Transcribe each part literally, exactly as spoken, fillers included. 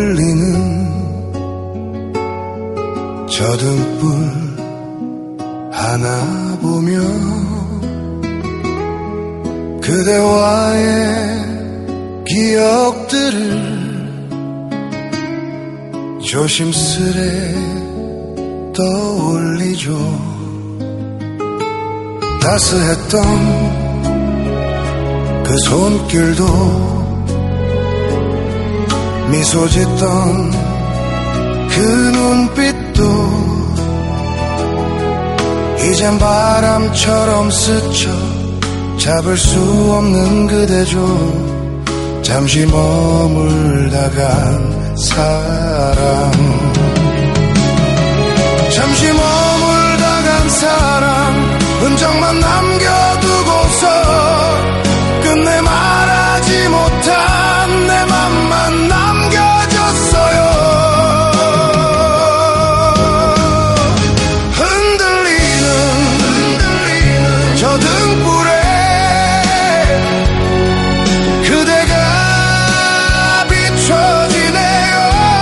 흔들리는 저 등불 하나 보며 그대와의 기억들을 조심스레 떠올리죠. 따스했던 그 손길도 미소 짓던 그 눈빛도 이젠 바람처럼 스쳐 잡을 수 없는 그대죠. 잠시 머물다 간 사람, 잠시 머물다 간 사람, 흔적만 남겨두고서 끝내 말하지 못한 내 맘만 남겨졌어요. 흔들리는, 흔들리는 저 등불에 그대가 비춰지네요.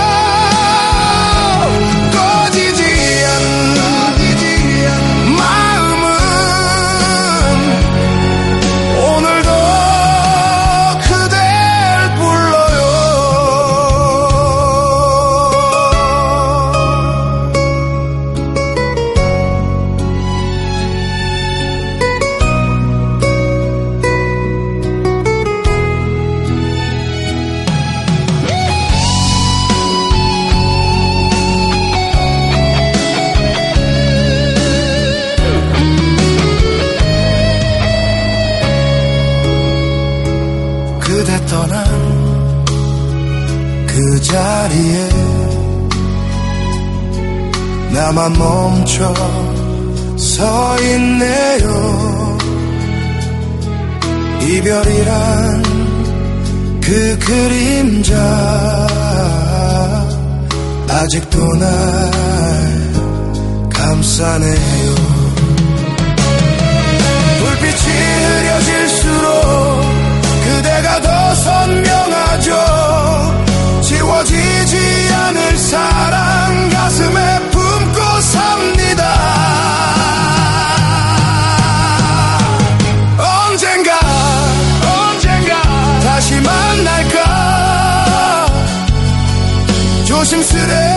꺼지지 않는 마음은 오늘도 그댈 불러요. 그대 떠난 그 자리에 나만 멈춰 서 있네요. 이별이란 그 그림자 아직도 날 감싸네요. 불빛이 흐려질수록 그대가 더 선명하죠. 지워지지 않을 사랑 가슴에 품고 삽니다. 언젠가 언젠가 다시 만날까 조심스레